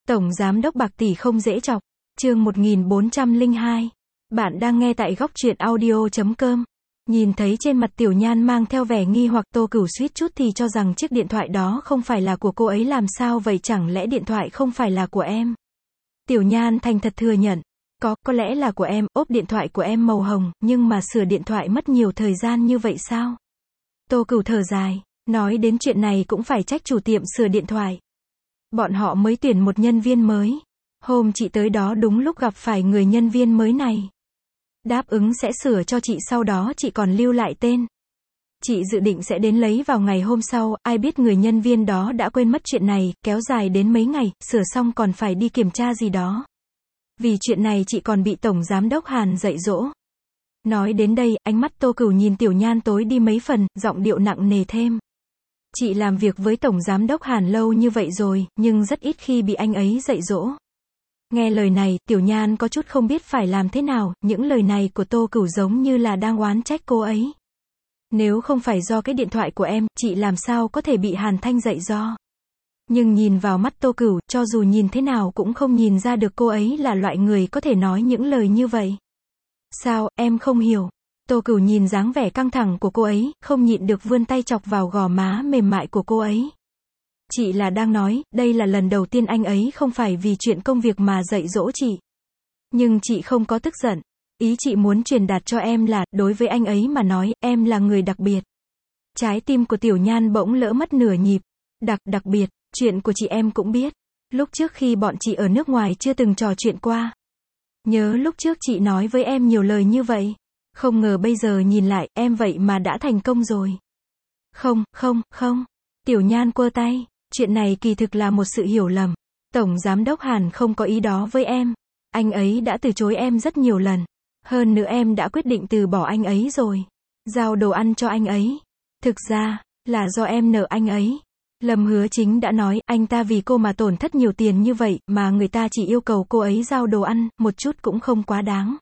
Tổng Giám đốc bạc tỷ không dễ chọc. Chương 1402. Bạn đang nghe tại góc truyện audio.com. Nhìn thấy trên mặt Tiểu Nhan mang theo vẻ nghi hoặc, Tô Cửu suýt chút thì cho rằng chiếc điện thoại đó không phải là của cô ấy. Làm sao vậy, chẳng lẽ điện thoại không phải là của em? Tiểu Nhan thành thật thừa nhận. Có lẽ là của em, ốp điện thoại của em màu hồng, nhưng mà sửa điện thoại mất nhiều thời gian như vậy sao? Tô Cửu thở dài, nói đến chuyện này cũng phải trách chủ tiệm sửa điện thoại. Bọn họ mới tuyển một nhân viên mới. Hôm chị tới đó đúng lúc gặp phải người nhân viên mới này. Đáp ứng sẽ sửa cho chị, sau đó chị còn lưu lại tên. Chị dự định sẽ đến lấy vào ngày hôm sau, ai biết người nhân viên đó đã quên mất chuyện này, kéo dài đến mấy ngày, sửa xong còn phải đi kiểm tra gì đó. Vì chuyện này chị còn bị Tổng Giám đốc Hàn dạy dỗ. Nói đến đây, ánh mắt Tô Cửu nhìn Tiểu Nhan tối đi mấy phần, giọng điệu nặng nề thêm. Chị làm việc với Tổng Giám đốc Hàn lâu như vậy rồi, nhưng rất ít khi bị anh ấy dạy dỗ. Nghe lời này, Tiểu Nhan có chút không biết phải làm thế nào, những lời này của Tô Cửu giống như là đang oán trách cô ấy. Nếu không phải do cái điện thoại của em, chị làm sao có thể bị Hàn Thanh dạy do. Nhưng nhìn vào mắt Tô Cửu, cho dù nhìn thế nào cũng không nhìn ra được cô ấy là loại người có thể nói những lời như vậy. Sao, em không hiểu. Tô Cửu nhìn dáng vẻ căng thẳng của cô ấy, không nhịn được vươn tay chọc vào gò má mềm mại của cô ấy. Chị là đang nói, đây là lần đầu tiên anh ấy không phải vì chuyện công việc mà dạy dỗ chị. Nhưng chị không có tức giận. Ý chị muốn truyền đạt cho em là, đối với anh ấy mà nói, em là người đặc biệt. Trái tim của Tiểu Nhan bỗng lỡ mất nửa nhịp. Đặc biệt, chuyện của chị em cũng biết. Lúc trước khi bọn chị ở nước ngoài chưa từng trò chuyện qua. Nhớ lúc trước chị nói với em nhiều lời như vậy. Không ngờ bây giờ nhìn lại, em vậy mà đã thành công rồi. Không. Tiểu Nhan quơ tay. Chuyện này kỳ thực là một sự hiểu lầm. Tổng Giám đốc Hàn không có ý đó với em. Anh ấy đã từ chối em rất nhiều lần. Hơn nữa em đã quyết định từ bỏ anh ấy rồi. Giao đồ ăn cho anh ấy. Thực ra, là do em nợ anh ấy. Lâm Hứa Chính đã nói, anh ta vì cô mà tổn thất nhiều tiền như vậy, mà người ta chỉ yêu cầu cô ấy giao đồ ăn, một chút cũng không quá đáng.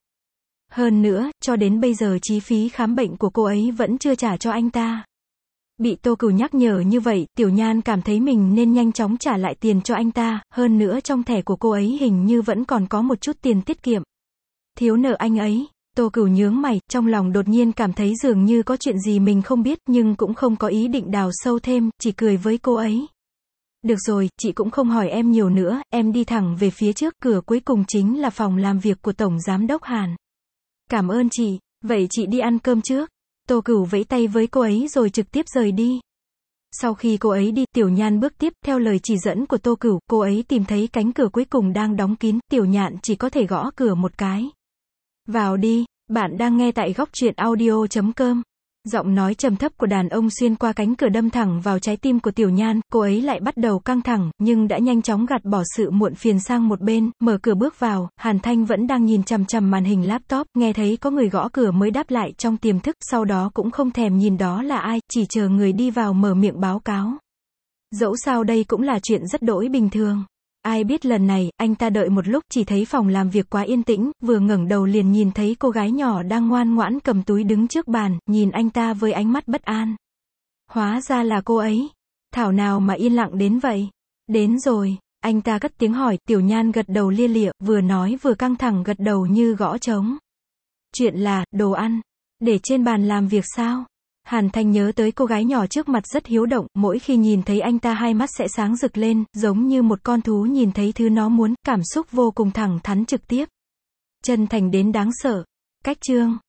Hơn nữa, cho đến bây giờ chi phí khám bệnh của cô ấy vẫn chưa trả cho anh ta. Bị Tô Cửu nhắc nhở như vậy, Tiểu Nhan cảm thấy mình nên nhanh chóng trả lại tiền cho anh ta, hơn nữa trong thẻ của cô ấy hình như vẫn còn có một chút tiền tiết kiệm. Thiếu nợ anh ấy. Tô Cửu nhướng mày, trong lòng đột nhiên cảm thấy dường như có chuyện gì mình không biết, nhưng cũng không có ý định đào sâu thêm, chỉ cười với cô ấy. Được rồi, chị cũng không hỏi em nhiều nữa, em đi thẳng về phía trước, cửa cuối cùng chính là phòng làm việc của Tổng Giám đốc Hàn. Cảm ơn chị, vậy chị đi ăn cơm trước. Tô Cửu vẫy tay với cô ấy rồi trực tiếp rời đi. Sau khi cô ấy đi, Tiểu Nhan bước tiếp, theo lời chỉ dẫn của Tô Cửu, cô ấy tìm thấy cánh cửa cuối cùng đang đóng kín, Tiểu Nhạn chỉ có thể gõ cửa một cái. Vào đi, bạn đang nghe tại góc truyện audio.com. Giọng nói trầm thấp của đàn ông xuyên qua cánh cửa đâm thẳng vào trái tim của Tiểu Nhan, cô ấy lại bắt đầu căng thẳng, nhưng đã nhanh chóng gạt bỏ sự muộn phiền sang một bên, mở cửa bước vào, Hàn Thanh vẫn đang nhìn chằm chằm màn hình laptop, nghe thấy có người gõ cửa mới đáp lại trong tiềm thức, sau đó cũng không thèm nhìn đó là ai, chỉ chờ người đi vào mở miệng báo cáo. Dẫu sao đây cũng là chuyện rất đỗi bình thường. Ai biết lần này, anh ta đợi một lúc chỉ thấy phòng làm việc quá yên tĩnh, vừa ngẩng đầu liền nhìn thấy cô gái nhỏ đang ngoan ngoãn cầm túi đứng trước bàn, nhìn anh ta với ánh mắt bất an. Hóa ra là cô ấy. Thảo nào mà yên lặng đến vậy. Đến rồi, anh ta cất tiếng hỏi, Tiểu Nhan gật đầu lia lịa, vừa nói vừa căng thẳng gật đầu như gõ trống. Chuyện là, đồ ăn. Để trên bàn làm việc sao? Hàn Thanh nhớ tới cô gái nhỏ trước mặt rất hiếu động, mỗi khi nhìn thấy anh ta hai mắt sẽ sáng rực lên, giống như một con thú nhìn thấy thứ nó muốn, cảm xúc vô cùng thẳng thắn trực tiếp. Chân thành đến đáng sợ. Cách chương